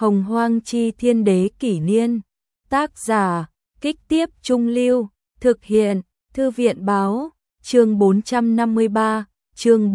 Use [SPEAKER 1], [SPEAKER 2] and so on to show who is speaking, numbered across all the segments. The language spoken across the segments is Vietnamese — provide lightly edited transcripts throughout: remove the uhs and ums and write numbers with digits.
[SPEAKER 1] Hồng Hoang Chi Thiên Đế Kỷ Niên. Tác giả, Kích Tiếp Trung Lưu. Thực hiện, Thư viện Báo. Chương 453, chương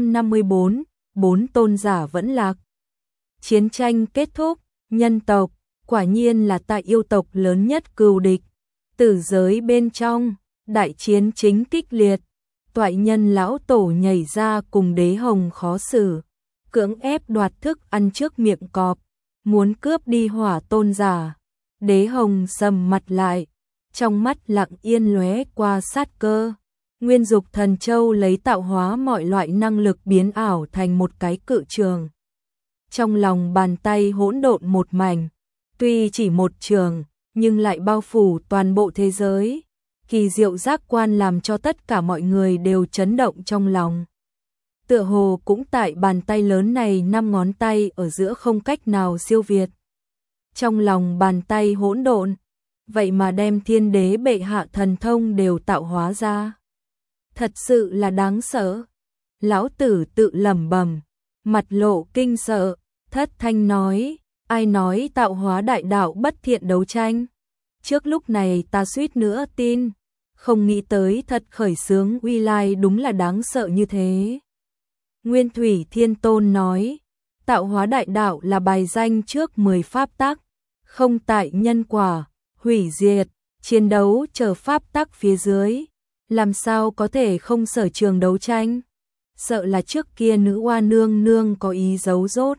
[SPEAKER 1] 454, 4 tôn giả vẫn lạc. Chiến tranh kết thúc, nhân tộc, quả nhiên là tại yêu tộc lớn nhất cừu địch. Tử giới bên trong, đại chiến chính kích liệt. Toại nhân lão tổ nhảy ra cùng Đế Hồng khó xử, cưỡng ép đoạt thức ăn trước miệng cọp, muốn cướp đi Hỏa tôn giả. Đế Hồng sầm mặt lại, trong mắt lặng yên lóe qua sát cơ. Nguyên Dục Thần Châu lấy tạo hóa mọi loại năng lực biến ảo thành một cái cự trường. Trong lòng bàn tay hỗn độn một mảnh, tuy chỉ một trường, nhưng lại bao phủ toàn bộ thế giới. Kỳ diệu giác quan làm cho tất cả mọi người đều chấn động trong lòng. Tựa hồ cũng tại bàn tay lớn này 5 ngón tay ở giữa không cách nào siêu việt. Trong lòng bàn tay hỗn độn, vậy mà đem Thiên Đế bệ hạ thần thông đều tạo hóa ra. Thật sự là đáng sợ. Lão tử tự lẩm bẩm, mặt lộ kinh sợ, thất thanh nói, ai nói tạo hóa đại đạo bất thiện đấu tranh? Trước lúc này ta suýt nữa tin, không nghĩ tới thật khởi xướng uy lai đúng là đáng sợ như thế. Nguyên Thủy Thiên Tôn nói, tạo hóa đại đạo là bài danh trước 10 pháp tắc, không tại nhân quả, hủy diệt, chiến đấu chờ pháp tắc phía dưới, làm sao có thể không sở trường đấu tranh? Sợ là trước kia nữ oa nương nương có ý giấu rốt,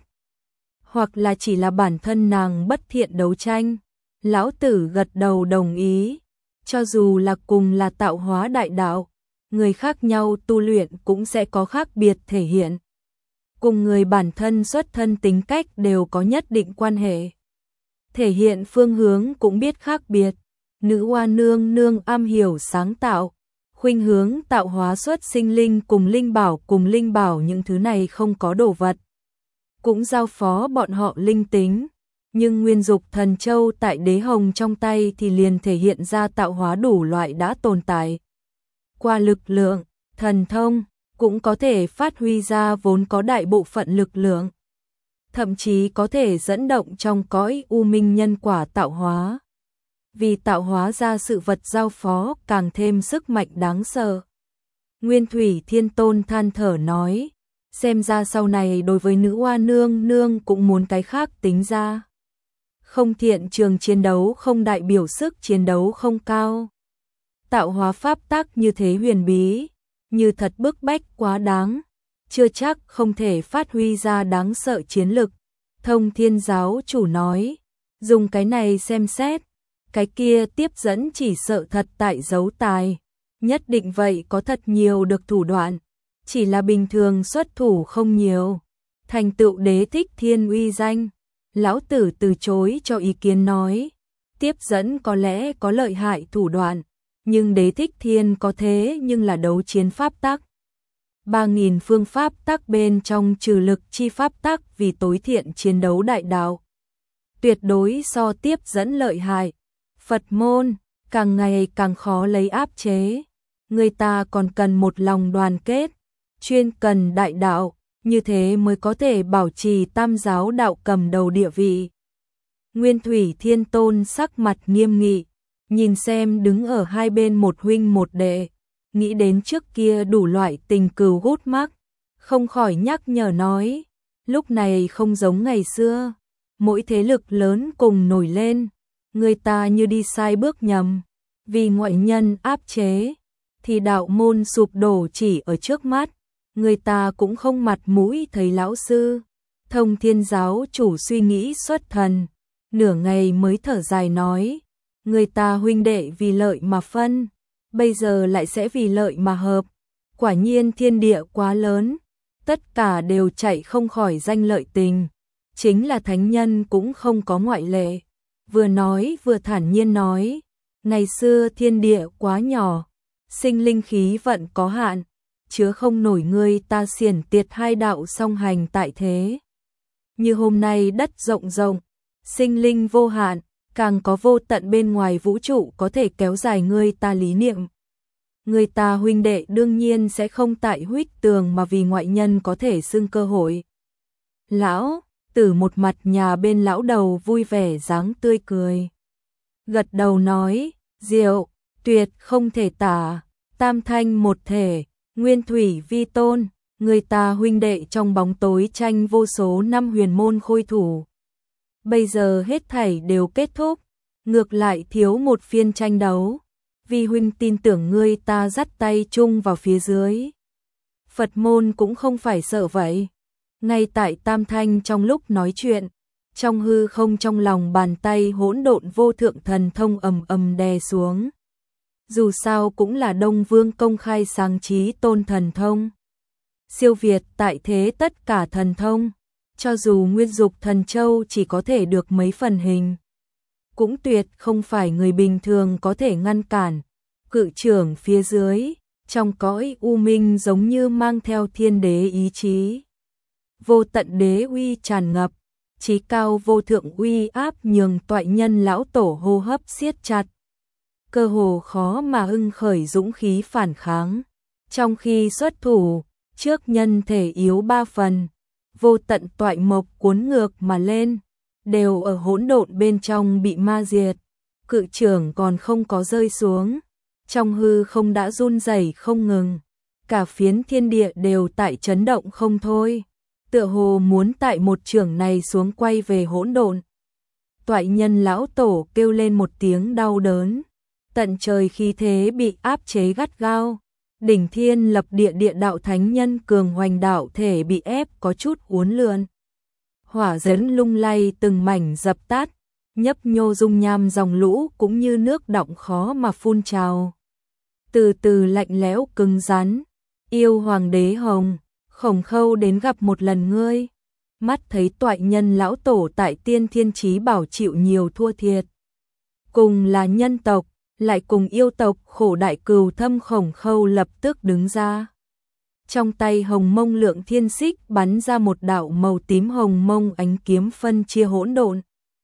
[SPEAKER 1] hoặc là chỉ là bản thân nàng bất thiện đấu tranh. Lão tử gật đầu đồng ý, cho dù là cùng là tạo hóa đại đạo, người khác nhau tu luyện cũng sẽ có khác biệt thể hiện. Cùng người bản thân xuất thân tính cách đều có nhất định quan hệ. Thể hiện phương hướng cũng biết khác biệt. Nữ oa nương nương am hiểu sáng tạo, khuynh hướng tạo hóa xuất sinh linh cùng linh bảo những thứ này không có đồ vật. Cũng giao phó bọn họ linh tính. Nhưng Nguyên Dục Thần Châu tại Đế Hồng trong tay thì liền thể hiện ra tạo hóa đủ loại đã tồn tại. Qua lực lượng, thần thông, cũng có thể phát huy ra vốn có đại bộ phận lực lượng. Thậm chí có thể dẫn động trong cõi u minh nhân quả tạo hóa. Vì tạo hóa ra sự vật giao phó càng thêm sức mạnh đáng sợ. Nguyên Thủy Thiên Tôn than thở nói, xem ra sau này đối với nữ oa nương nương cũng muốn cái khác tính ra. Không thiện trường chiến đấu không đại biểu sức chiến đấu không cao. Tạo hóa pháp tắc như thế huyền bí, như thật bức bách quá đáng, chưa chắc không thể phát huy ra đáng sợ chiến lực. Thông Thiên giáo chủ nói, dùng cái này xem xét, cái kia tiếp dẫn chỉ sợ thật tại giấu tài, nhất định vậy có thật nhiều được thủ đoạn, chỉ là bình thường xuất thủ không nhiều. Thành tựu đế thích thiên uy danh. Lão tử từ chối cho ý kiến nói, tiếp dẫn có lẽ có lợi hại thủ đoạn, nhưng đế thích thiên có thế nhưng là đấu chiến pháp tắc. 3.000 phương pháp tắc bên trong trừ lực chi pháp tắc vì tối thiện chiến đấu đại đạo. Tuyệt đối so tiếp dẫn lợi hại. Phật môn, càng ngày càng khó lấy áp chế. Người ta còn cần một lòng đoàn kết, chuyên cần đại đạo. Như thế mới có thể bảo trì tam giáo đạo cầm đầu địa vị. Nguyên Thủy Thiên Tôn sắc mặt nghiêm nghị, nhìn xem đứng ở hai bên một huynh một đệ, nghĩ đến trước kia đủ loại tình cừu gút mắc, không khỏi nhắc nhở nói, lúc này không giống ngày xưa, mỗi thế lực lớn cùng nổi lên, người ta như đi sai bước nhầm, vì ngoại nhân áp chế, thì đạo môn sụp đổ chỉ ở trước mắt. Người ta cũng không mặt mũi thấy lão sư. Thông Thiên giáo chủ suy nghĩ xuất thần, nửa ngày mới thở dài nói, người ta huynh đệ vì lợi mà phân, bây giờ lại sẽ vì lợi mà hợp. Quả nhiên thiên địa quá lớn, tất cả đều chạy không khỏi danh lợi tình, chính là thánh nhân cũng không có ngoại lệ. Vừa nói vừa thản nhiên nói, ngày xưa thiên địa quá nhỏ, sinh linh khí vận có hạn, chứa không nổi người ta xiển tiệt hai đạo song hành tại thế. Như hôm nay đất rộng rộng, sinh linh vô hạn, càng có vô tận bên ngoài vũ trụ có thể kéo dài người ta lý niệm. Người ta huynh đệ đương nhiên sẽ không tại huyết tường mà vì ngoại nhân có thể xưng cơ hội. Lão Tử một mặt nhà bên lão đầu vui vẻ dáng tươi cười. Gật đầu nói, diệu, tuyệt không thể tả, tam thanh một thể, nguyên thủy vi tôn, người ta huynh đệ trong bóng tối tranh vô số năm huyền môn khôi thủ. Bây giờ hết thảy đều kết thúc, ngược lại thiếu một phiên tranh đấu, vì huynh tin tưởng ngươi ta dắt tay chung vào phía dưới. Phật môn cũng không phải sợ vậy. Ngay tại tam thanh trong lúc nói chuyện, trong hư không trong lòng bàn tay hỗn độn vô thượng thần thông ầm ầm đè xuống. Dù sao cũng là Đông Vương công khai sáng trí tôn thần thông. Siêu việt tại thế tất cả thần thông, cho dù Nguyên Dục Thần Châu chỉ có thể được mấy phần hình, cũng tuyệt không phải người bình thường có thể ngăn cản. Cự trưởng phía dưới, trong cõi u minh giống như mang theo thiên đế ý chí. Vô tận đế uy tràn ngập, chí cao vô thượng uy áp nhường toại nhân lão tổ hô hấp siết chặt. Cơ hồ khó mà hưng khởi dũng khí phản kháng. Trong khi xuất thủ, trước nhân thể yếu 3 phần, vô tận toại mộc cuốn ngược mà lên, đều ở hỗn độn bên trong bị ma diệt. Cự trưởng còn không có rơi xuống, trong hư không đã run rẩy không ngừng, cả phiến thiên địa đều tại chấn động không thôi, tựa hồ muốn tại một chưởng này xuống quay về hỗn độn. Toại nhân lão tổ kêu lên một tiếng đau đớn, tận trời khí thế bị áp chế gắt gao, đỉnh thiên lập địa địa đạo thánh nhân cường hoành đạo thể bị ép có chút uốn lượn. Hỏa dẫn lung lay từng mảnh dập tắt, nhấp nhô dung nham dòng lũ cũng như nước đọng khó mà phun trào. Từ từ lạnh lẽo cứng rắn, yêu hoàng đế hồng, Khổng Khâu đến gặp một lần ngươi. Mắt thấy toại nhân lão tổ tại tiên thiên chí bảo chịu nhiều thua thiệt. Cùng là nhân tộc, lại cùng yêu tộc khổ đại cừu thâm. Khổng Khâu lập tức đứng ra. Trong tay hồng mông lượng thiên xích bắn ra một đạo màu tím hồng mông ánh kiếm phân chia hỗn độn.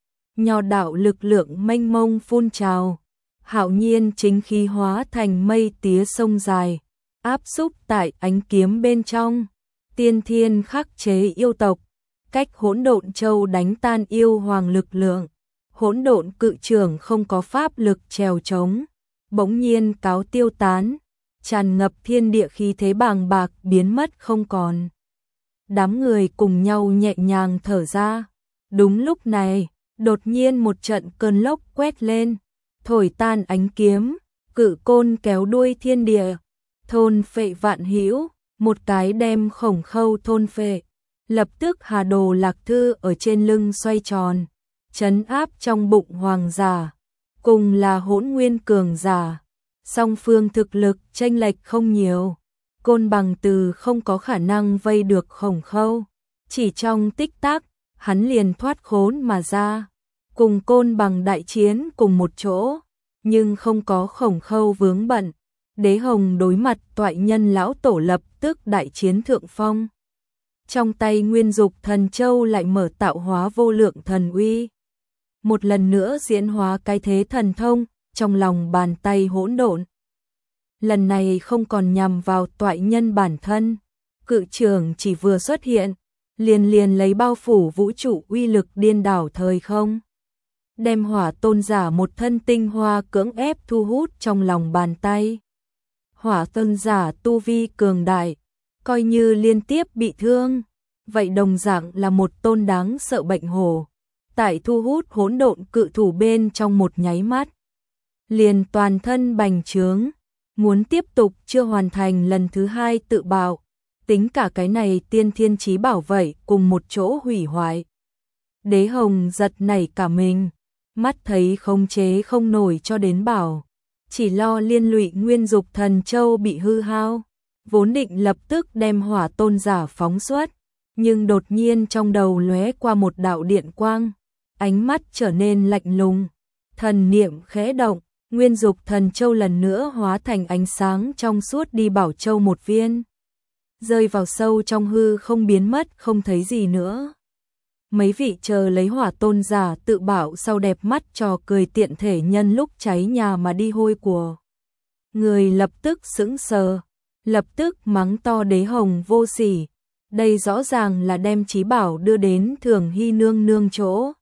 [SPEAKER 1] Nho đạo lực lượng mênh mông phun trào, hạo nhiên chính khí hóa thành mây tía sông dài, áp xúc tại ánh kiếm bên trong. Tiên thiên khắc chế yêu tộc, cách hỗn độn châu đánh tan yêu hoàng lực lượng. Hỗn độn cự trưởng không có pháp lực trèo trống, bỗng nhiên cáo tiêu tán, tràn ngập thiên địa khí thế bàng bạc biến mất không còn. Đám người cùng nhau nhẹ nhàng thở ra. Đúng lúc này, đột nhiên một trận cơn lốc quét lên, thổi tan ánh kiếm, cự côn kéo đuôi thiên địa, thôn phệ vạn hữu, một cái đem Khổng Khâu thôn phệ. Lập tức Hà Đồ Lạc Thư ở trên lưng xoay tròn, trấn áp trong bụng hoàng giả, cùng là hỗn nguyên cường giả. Song phương thực lực chênh lệch không nhiều, Côn Bằng Từ không có khả năng vây được Khổng Khâu. Chỉ trong tích tắc, hắn liền thoát khốn mà ra, cùng Côn Bằng đại chiến cùng một chỗ, nhưng không có Khổng Khâu vướng bận. Đế Hồng đối mặt toại nhân lão tổ lập tức đại chiến thượng phong. Trong tay Nguyên Dục Thần Châu lại mở tạo hóa vô lượng thần uy. Một lần nữa diễn hóa cái thế thần thông trong lòng bàn tay hỗn độn. Lần này không còn nhằm vào toại nhân bản thân, cự trưởng chỉ vừa xuất hiện, liền lấy bao phủ vũ trụ uy lực điên đảo thời không. Đem Hỏa Tôn giả một thân tinh hoa cưỡng ép thu hút trong lòng bàn tay. Hỏa Tôn giả tu vi cường đại, coi như liên tiếp bị thương, vậy đồng dạng là một tôn đáng sợ bệnh hổ. Tại thu hút hỗn độn cự thủ bên trong một nháy mắt, liền toàn thân bành trướng, muốn tiếp tục chưa hoàn thành lần thứ hai tự bạo, tính cả cái này tiên thiên chí bảo vậy cùng một chỗ hủy hoại. Đế Hồng giật nảy cả mình, mắt thấy khống chế không nổi cho đến bảo, chỉ lo liên lụy Nguyên Dục Thần Châu bị hư hao, vốn định lập tức đem Hỏa Tôn giả phóng xuất, nhưng đột nhiên trong đầu lóe qua một đạo điện quang, ánh mắt trở nên lạnh lùng, thần niệm khẽ động, Nguyên Dục Thần Châu lần nữa hóa thành ánh sáng trong suốt đi bảo châu một viên, rơi vào sâu trong hư không biến mất không thấy gì nữa. Mấy vị chờ lấy Hỏa Tôn giả tự bảo sau đẹp mắt trò cười tiện thể nhân lúc cháy nhà mà đi hôi của. Người lập tức sững sờ, lập tức mắng to Đế Hồng vô sỉ, Đây rõ ràng là đem trí bảo đưa đến Thường Hy nương nương chỗ,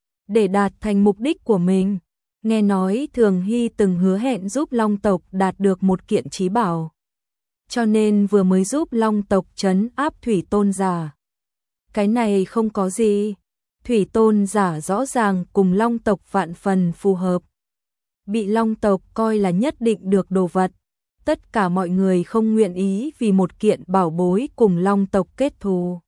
[SPEAKER 1] để đạt thành mục đích của mình. Nghe nói Thường Hy từng hứa hẹn giúp Long tộc đạt được một kiện trí bảo, cho nên vừa mới giúp Long tộc trấn áp thủy tôn giả. Cái này không có gì, thủy tôn giả rõ ràng cùng Long tộc vạn phần phù hợp, bị Long tộc coi là nhất định được đồ vật. Tất cả mọi người không nguyện ý vì một kiện bảo bối cùng Long tộc kết thù.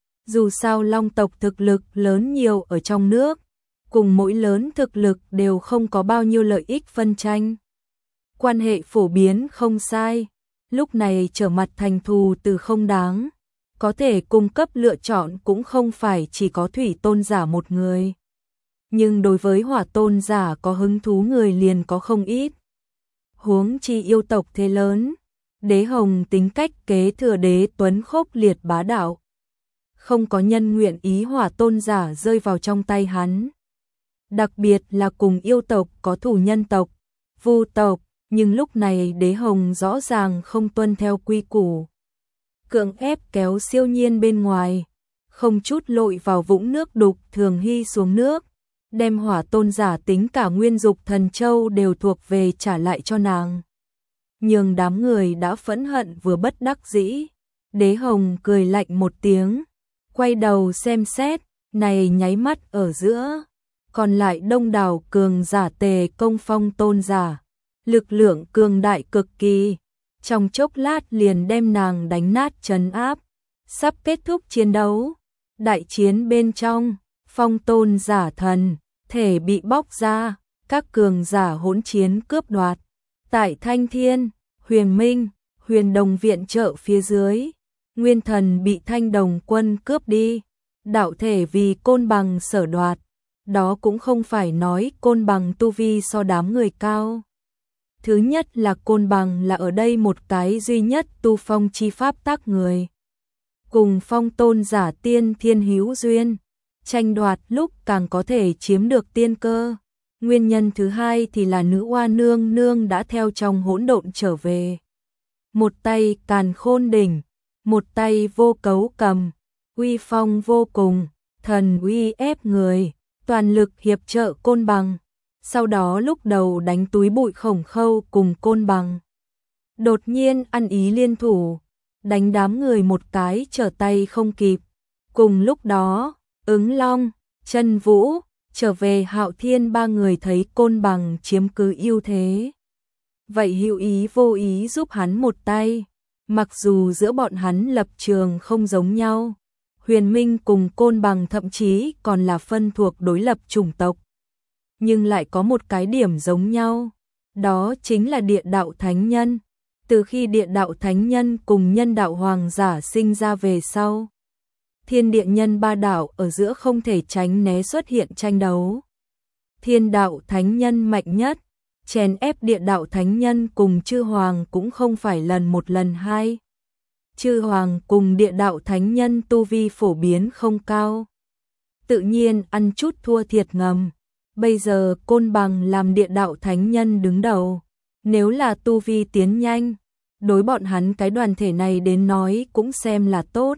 [SPEAKER 1] Dù sao Long tộc thực lực lớn nhiều ở trong nước, cùng mỗi lớn thực lực đều không có bao nhiêu lợi ích phân tranh. Quan hệ phổ biến không sai, lúc này trở mặt thành thù từ không đáng. Có thể cung cấp lựa chọn cũng không phải chỉ có thủy tôn giả một người. Nhưng đối với hỏa tôn giả có hứng thú người liền có không ít. Huống chi yêu tộc thế lớn, Đế Hồng tính cách kế thừa Đế Tuấn khốc liệt bá đạo. Không có nhân nguyện ý hỏa tôn giả rơi vào trong tay hắn. Đặc biệt là cùng yêu tộc có thù nhân tộc, Vu tộc, nhưng lúc này Đế Hồng rõ ràng không tuân theo quy củ. Cưỡng ép kéo Siêu Nhiên bên ngoài, không chút lội vào vũng nước đục Thường Hy xuống nước, đem hỏa tôn giả tính cả nguyên dục thần châu đều thuộc về trả lại cho nàng. Nhưng đám người đã phẫn hận vừa bất đắc dĩ. Đế Hồng cười lạnh một tiếng, quay đầu xem xét, này nháy mắt ở giữa, còn lại đông đảo cường giả tề công phong tôn giả, lực lượng cường đại cực kỳ, trong chốc lát liền đem nàng đánh nát trấn áp. Sắp kết thúc chiến đấu, đại chiến bên trong, phong tôn giả thần thể bị bóc ra, các cường giả hỗn chiến cướp đoạt. Tại Thanh Thiên, Huyền Minh, Huyền Đồng viện trợ phía dưới, Nguyên Thần bị Thanh Đồng quân cướp đi, đạo thể vì Côn Bằng sở đoạt. Đó cũng không phải nói Côn Bằng tu vi so đám người cao. Thứ nhất là Côn Bằng là ở đây một cái duy nhất tu phong chi pháp tác người. Cùng phong tôn giả tiên thiên hữu duyên, tranh đoạt lúc càng có thể chiếm được tiên cơ. Nguyên nhân thứ hai thì là nữ oa nương nương đã theo trong hỗn độn trở về. Một tay càn khôn đỉnh, một tay vô cấu cầm, uy phong vô cùng, thần uy ép người, toàn lực hiệp trợ Côn Bằng. Sau đó lúc đầu đánh túi bụi Khổng Khâu cùng Côn Bằng, đột nhiên ăn ý liên thủ, đánh đám người một cái trở tay không kịp. Cùng lúc đó, Ứng Long, Chân Vũ, trở về Hạo Thiên ba người thấy Côn Bằng chiếm cứ ưu thế. Vậy hữu ý vô ý giúp hắn một tay, mặc dù giữa bọn hắn lập trường không giống nhau. Huyền Minh cùng Côn Bằng thậm chí còn là phân thuộc đối lập chủng tộc. Nhưng lại có một cái điểm giống nhau, đó chính là địa đạo thánh nhân. Từ khi địa đạo thánh nhân cùng nhân đạo hoàng giả sinh ra về sau, thiên địa nhân ba đạo ở giữa không thể tránh né xuất hiện tranh đấu. Thiên đạo thánh nhân mạnh nhất, chèn ép địa đạo thánh nhân cùng chư hoàng cũng không phải lần một lần hai. Chư hoàng cùng địa đạo thánh nhân tu vi phổ biến không cao, tự nhiên ăn chút thua thiệt ngầm. Bây giờ Côn Bằng làm địa đạo thánh nhân đứng đầu, nếu là tu vi tiến nhanh, đối bọn hắn cái đoàn thể này đến nói cũng xem là tốt.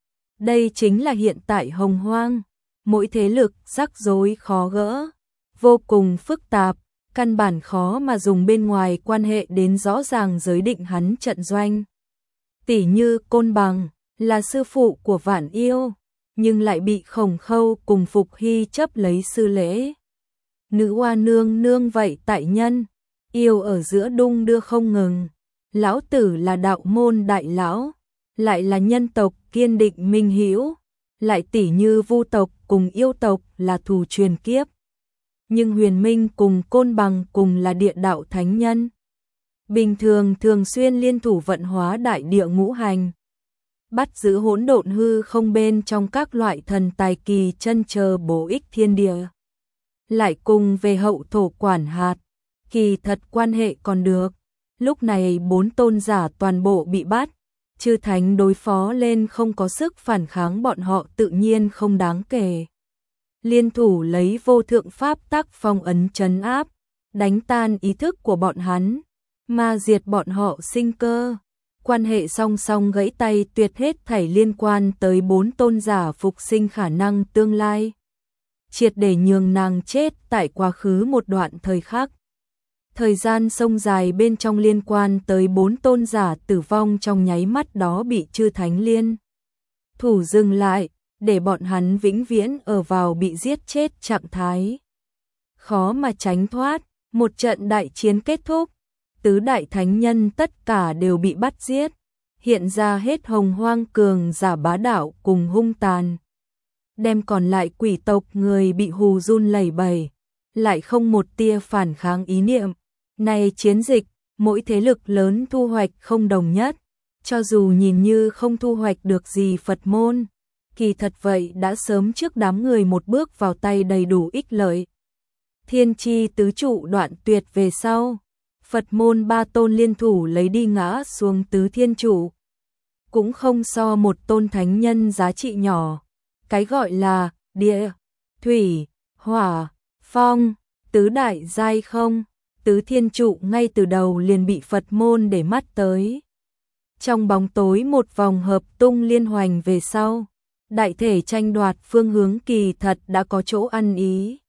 [SPEAKER 1] Đây chính là hiện tại Hồng Hoang, mỗi thế lực rắc rối khó gỡ, vô cùng phức tạp, căn bản khó mà dùng bên ngoài quan hệ đến rõ ràng giới định hắn trận doanh. Tỷ như Côn Bằng là sư phụ của Vạn Yêu, nhưng lại bị Khổng Khâu cùng Phục Hy chấp lấy sư lễ. Nữ oa nương nương vậy tại nhân, yêu ở giữa đung đưa không ngừng. Lão tử là đạo môn đại lão, lại là nhân tộc kiên định minh hữu, lại tỷ như Vu tộc cùng yêu tộc là thù truyền kiếp. Nhưng Huyền Minh cùng Côn Bằng cùng là địa đạo thánh nhân, bình thường thường xuyên liên thủ vận hóa đại địa ngũ hành, bắt giữ hỗn độn hư không bên trong các loại thần tài kỳ chân chờ bổ ích thiên địa. Lại cùng về hậu thổ quản hạt, kỳ thật quan hệ còn được. Lúc này 4 tôn giả toàn bộ bị bắt, chư thánh đối phó lên không có sức phản kháng, bọn họ tự nhiên không đáng kể. Liên thủ lấy vô thượng pháp tắc phong ấn trấn áp, đánh tan ý thức của bọn hắn, mà diệt bọn họ sinh cơ. quan hệ song song gãy tay tuyệt hết thảy liên quan tới 4 tôn giả phục sinh khả năng tương lai. Triệt để nhường nàng chết tại quá khứ một đoạn thời khắc. Thời gian sông dài bên trong liên quan tới 4 tôn giả tử vong trong nháy mắt đó bị chư thánh liên thủ dừng lại, để bọn hắn vĩnh viễn ở vào bị giết chết trạng thái. Khó mà tránh thoát, một trận đại chiến kết thúc, tứ đại thánh nhân tất cả đều bị bắt giết, hiện ra hết hồng hoang cường giả bá đạo cùng hung tàn. Đem còn lại quỷ tộc người bị hù run lẩy bẩy, lại không một tia phản kháng ý niệm. Này chiến dịch, mỗi thế lực lớn thu hoạch không đồng nhất, cho dù nhìn như không thu hoạch được gì Phật môn, kỳ thật vậy đã sớm trước đám người một bước vào tay đầy đủ ích lợi. Thiên chi tứ trụ đoạn tuyệt về sau, Phật môn 3 tôn liên thủ lấy đi ngã xuống tứ thiên trụ. Cũng không so một tôn thánh nhân giá trị nhỏ. Cái gọi là địa, thủy, hỏa, phong, tứ đại giai không, tứ thiên trụ ngay từ đầu liền bị Phật môn để mắt tới. Trong bóng tối một vòng hợp tung liên hoành về sau, đại thể tranh đoạt phương hướng kỳ thật đã có chỗ ăn ý.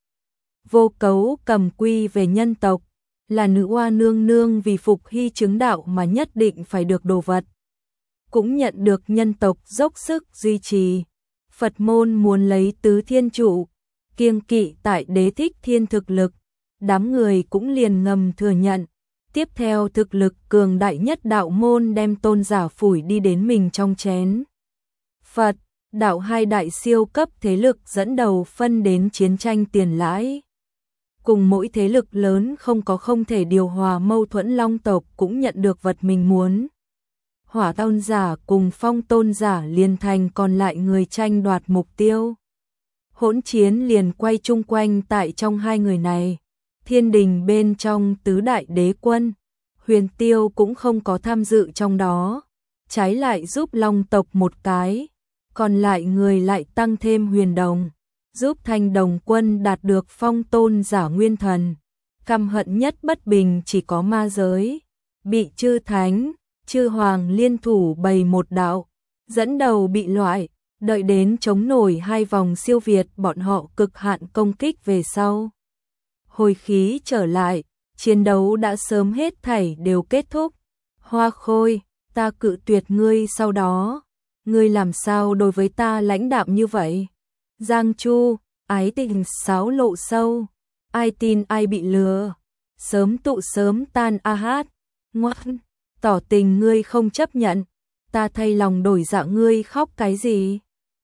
[SPEAKER 1] Vô Cấu cầm quy về nhân tộc, là nữ oa nương nương vì phục hy chứng đạo mà nhất định phải được đồ vật. Cũng nhận được nhân tộc dốc sức duy trì. Phật môn muốn lấy tứ thiên trụ, kiêng kỵ tại đế thích thiên thực lực, đám người cũng liền ngầm thừa nhận. Tiếp theo thực lực cường đại nhất đạo môn đem tôn giả phủi đi đến mình trong chén. Phật, đạo hai đại siêu cấp thế lực dẫn đầu phân đến chiến tranh tiền lãi. Cùng mỗi thế lực lớn không thể điều hòa mâu thuẫn, Long tộc cũng nhận được vật mình muốn. Hỏa tôn giả cùng Phong tôn giả liền thành còn lại người tranh đoạt mục tiêu. Hỗn chiến liền quay chung quanh tại trong hai người này. Thiên đình bên trong tứ đại đế quân, Huyền Tiêu cũng không có tham dự trong đó, trái lại giúp Long tộc một cái, còn lại người lại tăng thêm Huyền Đồng, giúp Thanh Đồng quân đạt được Phong tôn giả nguyên thần. Căm hận nhất bất bình chỉ có ma giới, bị chư thánh, chư hoàng liên thủ bày một đạo, dẫn đầu bị loại, đợi đến chống nổi 2 vòng siêu việt bọn họ cực hạn công kích về sau. Hồi khí trở lại, chiến đấu đã sớm hết thảy đều kết thúc. Hoa Khôi, ta cự tuyệt ngươi sau đó, ngươi làm sao đối với ta lãnh đạm như vậy? Giang Chu, ái tình sáo lộ sâu, ai tin ai bị lừa, sớm tụ sớm tan a hát, ngoan, tỏ tình ngươi không chấp nhận, ta thay lòng đổi dạ ngươi khóc cái gì?